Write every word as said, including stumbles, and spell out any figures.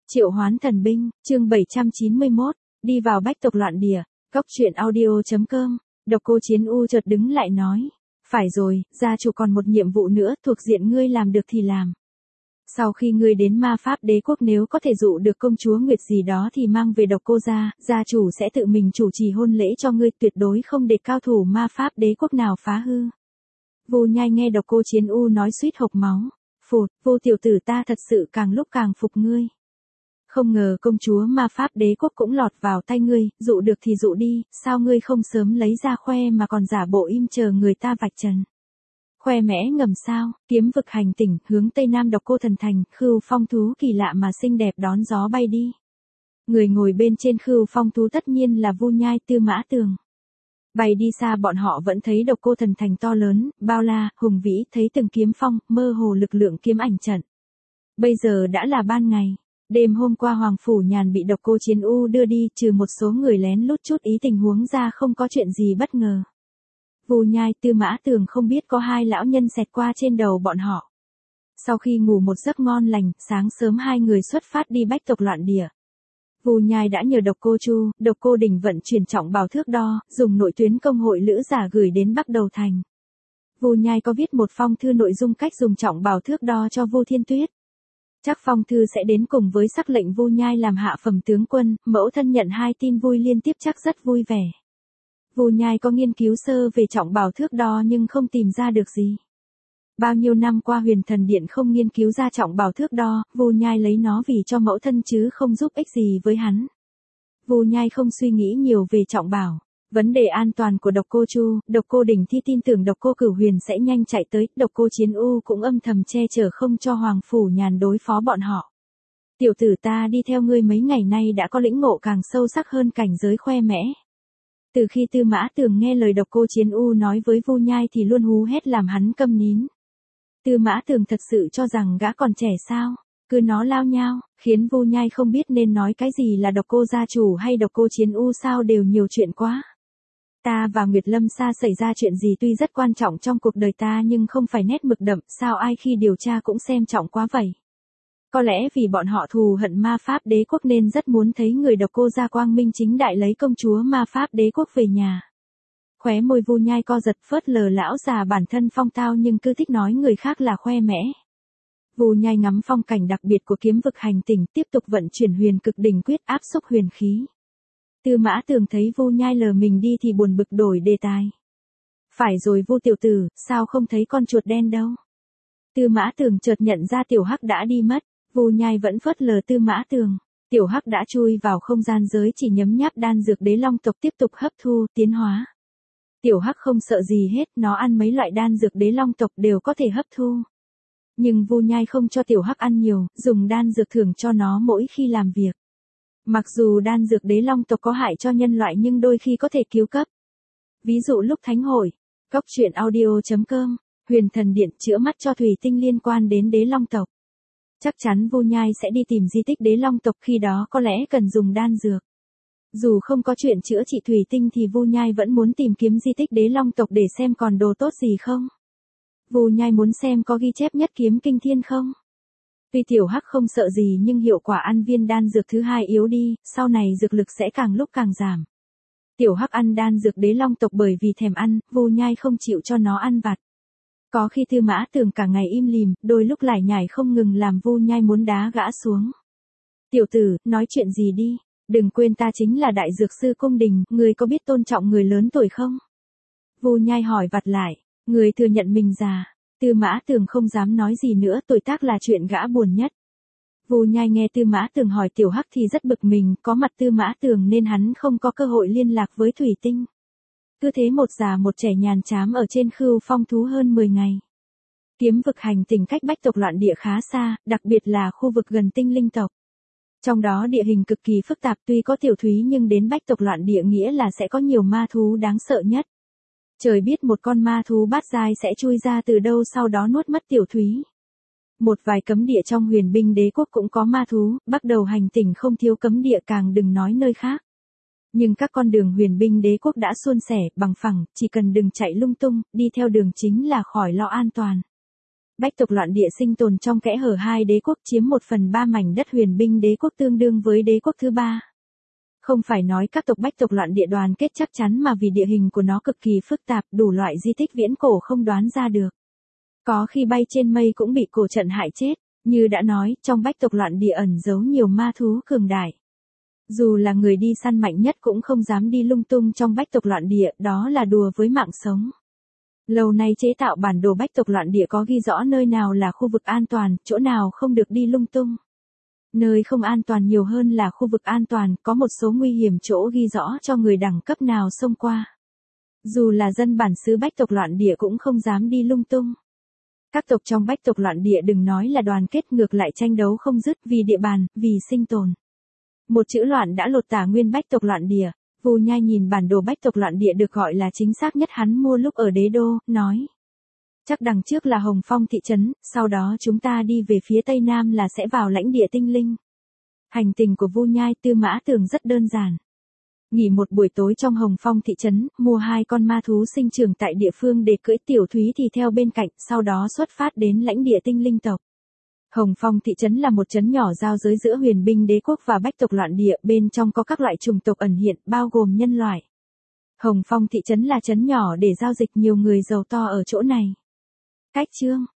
Triệu hoán thần binh, chương bảy trăm chín mươi mốt, đi vào bách tộc loạn địa, góc truyện audio chấm com, Độc Cô Chiến U chợt đứng lại nói. Phải rồi, gia chủ còn một nhiệm vụ nữa, thuộc diện ngươi làm được thì làm. Sau khi ngươi đến ma pháp đế quốc nếu có thể dụ được công chúa Nguyệt gì đó thì mang về Độc Cô gia, gia chủ sẽ tự mình chủ trì hôn lễ cho ngươi, tuyệt đối không để cao thủ ma pháp đế quốc nào phá hư. Vu Nhai nghe Độc Cô Chiến U nói suýt hộc máu. Phụt, Vu tiểu tử ta thật sự càng lúc càng phục ngươi. Không ngờ công chúa ma pháp đế quốc cũng lọt vào tay ngươi, dụ được thì dụ đi, sao ngươi không sớm lấy ra khoe mà còn giả bộ im chờ người ta vạch trần. Khoe mẽ ngầm sao, kiếm vực hành tỉnh, hướng tây nam Độc Cô thần thành, khưu phong thú kỳ lạ mà xinh đẹp đón gió bay đi. Người ngồi bên trên khưu phong thú tất nhiên là Vu Nhai Tư Mã Tường. Bay đi xa bọn họ vẫn thấy Độc Cô thần thành to lớn, bao la, hùng vĩ, thấy từng kiếm phong, mơ hồ lực lượng kiếm ảnh trận. Bây giờ đã là ban ngày. Đêm hôm qua Hoàng Phủ Nhàn bị Độc Cô Chiến U đưa đi, trừ một số người lén lút chút ý tình huống ra không có chuyện gì bất ngờ. Vu Nhai Tư Mã Tường không biết có hai lão nhân xẹt qua trên đầu bọn họ. Sau khi ngủ một giấc ngon lành, sáng sớm hai người xuất phát đi bách tộc loạn địa. Vu Nhai đã nhờ Độc Cô Chu, Độc Cô Đỉnh vận chuyển trọng bào thước đo, dùng nội tuyến công hội lữ giả gửi đến Bắc Đầu Thành. Vu Nhai có viết một phong thư nội dung cách dùng trọng bào thước đo cho Vu Thiên Tuyết. Chắc phong thư sẽ đến cùng với sắc lệnh Vu Nhai làm hạ phẩm tướng quân, mẫu thân nhận hai tin vui liên tiếp chắc rất vui vẻ. Vu Nhai có nghiên cứu sơ về trọng bào thước đo nhưng không tìm ra được gì. Bao nhiêu năm qua Huyền Thần Điện không nghiên cứu ra trọng bào thước đo, Vu Nhai lấy nó vì cho mẫu thân chứ không giúp ích gì với hắn. Vu Nhai không suy nghĩ nhiều về trọng bào. Vấn đề an toàn của Độc Cô Chu, Độc Cô Đỉnh Thi tin tưởng Độc Cô Cửu Huyền sẽ nhanh chạy tới, Độc Cô Chiến U cũng âm thầm che chở không cho Hoàng Phủ Nhàn đối phó bọn họ. Tiểu tử ta đi theo ngươi mấy ngày nay đã có lĩnh ngộ càng sâu sắc hơn cảnh giới khoe mẽ. Từ khi Tư Mã Tường nghe lời Độc Cô Chiến U nói với Vu Nhai thì luôn hú hét làm hắn câm nín. Tư Mã Tường thật sự cho rằng gã còn trẻ sao, cứ nó lao nhao, khiến Vu Nhai không biết nên nói cái gì là Độc Cô gia chủ hay Độc Cô Chiến U sao đều nhiều chuyện quá. Ta và Nguyệt Lâm Sa xảy ra chuyện gì tuy rất quan trọng trong cuộc đời ta nhưng không phải nét mực đậm, sao ai khi điều tra cũng xem trọng quá vậy. Có lẽ vì bọn họ thù hận ma pháp đế quốc nên rất muốn thấy người Độc Cô gia quang minh chính đại lấy công chúa ma pháp đế quốc về nhà. Khóe môi Vu Nhai co giật, phớt lờ lão già bản thân phong tao nhưng cứ thích nói người khác là khoe mẽ. Vu Nhai ngắm phong cảnh đặc biệt của kiếm vực hành tỉnh, tiếp tục vận chuyển huyền cực đỉnh quyết áp xúc huyền khí. Tư Mã Tường thấy Vu Nhai lờ mình đi thì buồn bực đổi đề tài. Phải rồi Vu tiểu tử, sao không thấy con chuột đen đâu? Tư Mã Tường chợt nhận ra Tiểu Hắc đã đi mất, Vu Nhai vẫn phớt lờ Tư Mã Tường. Tiểu Hắc đã chui vào không gian giới chỉ nhấm nháp đan dược đế long tộc tiếp tục hấp thu, tiến hóa. Tiểu Hắc không sợ gì hết, nó ăn mấy loại đan dược đế long tộc đều có thể hấp thu. Nhưng Vu Nhai không cho Tiểu Hắc ăn nhiều, dùng đan dược thưởng cho nó mỗi khi làm việc. Mặc dù đan dược đế long tộc có hại cho nhân loại nhưng đôi khi có thể cứu cấp. Ví dụ lúc thánh hội, góc truyện audio chấm com, Huyền Thần Điện chữa mắt cho thủy tinh liên quan đến đế long tộc. Chắc chắn Vu Nhai sẽ đi tìm di tích đế long tộc, khi đó có lẽ cần dùng đan dược. Dù không có chuyện chữa trị thủy tinh thì Vu Nhai vẫn muốn tìm kiếm di tích đế long tộc để xem còn đồ tốt gì không. Vu Nhai muốn xem có ghi chép nhất kiếm kinh thiên không. Tuy Tiểu Hắc không sợ gì nhưng hiệu quả ăn viên đan dược thứ hai yếu đi, sau này dược lực sẽ càng lúc càng giảm. Tiểu Hắc ăn đan dược đế long tộc bởi vì thèm ăn, Vu Nhai không chịu cho nó ăn vặt. Có khi Tư Mã Tường cả ngày im lìm, đôi lúc lải nhải không ngừng làm Vu Nhai muốn đá gã xuống. Tiểu tử, nói chuyện gì đi, đừng quên ta chính là đại dược sư cung đình, người có biết tôn trọng người lớn tuổi không? Vu Nhai hỏi vặt lại, người thừa nhận mình già. Tư Mã Tường không dám nói gì nữa, tuổi tác là chuyện gã buồn nhất. Vu Nhai nghe Tư Mã Tường hỏi Tiểu Hắc thì rất bực mình, có mặt Tư Mã Tường nên hắn không có cơ hội liên lạc với thủy tinh. Cứ thế một già một trẻ nhàn chám ở trên khưu phong thú hơn mười ngày. Kiếm vực hành tỉnh cách bách tộc loạn địa khá xa, đặc biệt là khu vực gần tinh linh tộc. Trong đó địa hình cực kỳ phức tạp, tuy có tiểu thúy nhưng đến bách tộc loạn địa nghĩa là sẽ có nhiều ma thú đáng sợ nhất. Trời biết một con ma thú bát giai sẽ chui ra từ đâu sau đó nuốt mất tiểu thúy. Một vài cấm địa trong huyền binh đế quốc cũng có ma thú, bắt đầu hành tỉnh không thiếu cấm địa, càng đừng nói nơi khác. Nhưng các con đường huyền binh đế quốc đã suôn sẻ, bằng phẳng, chỉ cần đừng chạy lung tung, đi theo đường chính là khỏi lo an toàn. Bách tộc loạn địa sinh tồn trong kẽ hở hai đế quốc chiếm một phần ba mảnh đất huyền binh đế quốc tương đương với đế quốc thứ ba. Không phải nói các tộc bách tộc loạn địa đoàn kết chắc chắn mà vì địa hình của nó cực kỳ phức tạp, đủ loại di tích viễn cổ không đoán ra được. Có khi bay trên mây cũng bị cổ trận hại chết, như đã nói, trong bách tộc loạn địa ẩn giấu nhiều ma thú cường đại. Dù là người đi săn mạnh nhất cũng không dám đi lung tung trong bách tộc loạn địa, đó là đùa với mạng sống. Lâu nay chế tạo bản đồ bách tộc loạn địa có ghi rõ nơi nào là khu vực an toàn, chỗ nào không được đi lung tung. Nơi không an toàn nhiều hơn là khu vực an toàn, có một số nguy hiểm chỗ ghi rõ cho người đẳng cấp nào xông qua. Dù là dân bản xứ bách tộc loạn địa cũng không dám đi lung tung. Các tộc trong bách tộc loạn địa đừng nói là đoàn kết, ngược lại tranh đấu không dứt vì địa bàn, vì sinh tồn. Một chữ loạn đã lột tả nguyên bách tộc loạn địa. Vu Nhai nhìn bản đồ bách tộc loạn địa được gọi là chính xác nhất hắn mua lúc ở đế đô, nói. Chắc đằng trước là Hồng Phong thị trấn, sau đó chúng ta đi về phía tây nam là sẽ vào lãnh địa tinh linh. Hành trình của Vu Nhai Tư Mã Tường rất đơn giản. Nghỉ một buổi tối trong Hồng Phong thị trấn, mua hai con ma thú sinh trưởng tại địa phương để cưỡi Tiểu Thúy thì theo bên cạnh, sau đó xuất phát đến lãnh địa tinh linh tộc. Hồng Phong thị trấn là một trấn nhỏ giao giới giữa huyền binh đế quốc và bách tộc loạn địa, bên trong có các loại chủng tộc ẩn hiện, bao gồm nhân loại. Hồng Phong thị trấn là trấn nhỏ để giao dịch, nhiều người giàu to ở chỗ này. Cách chương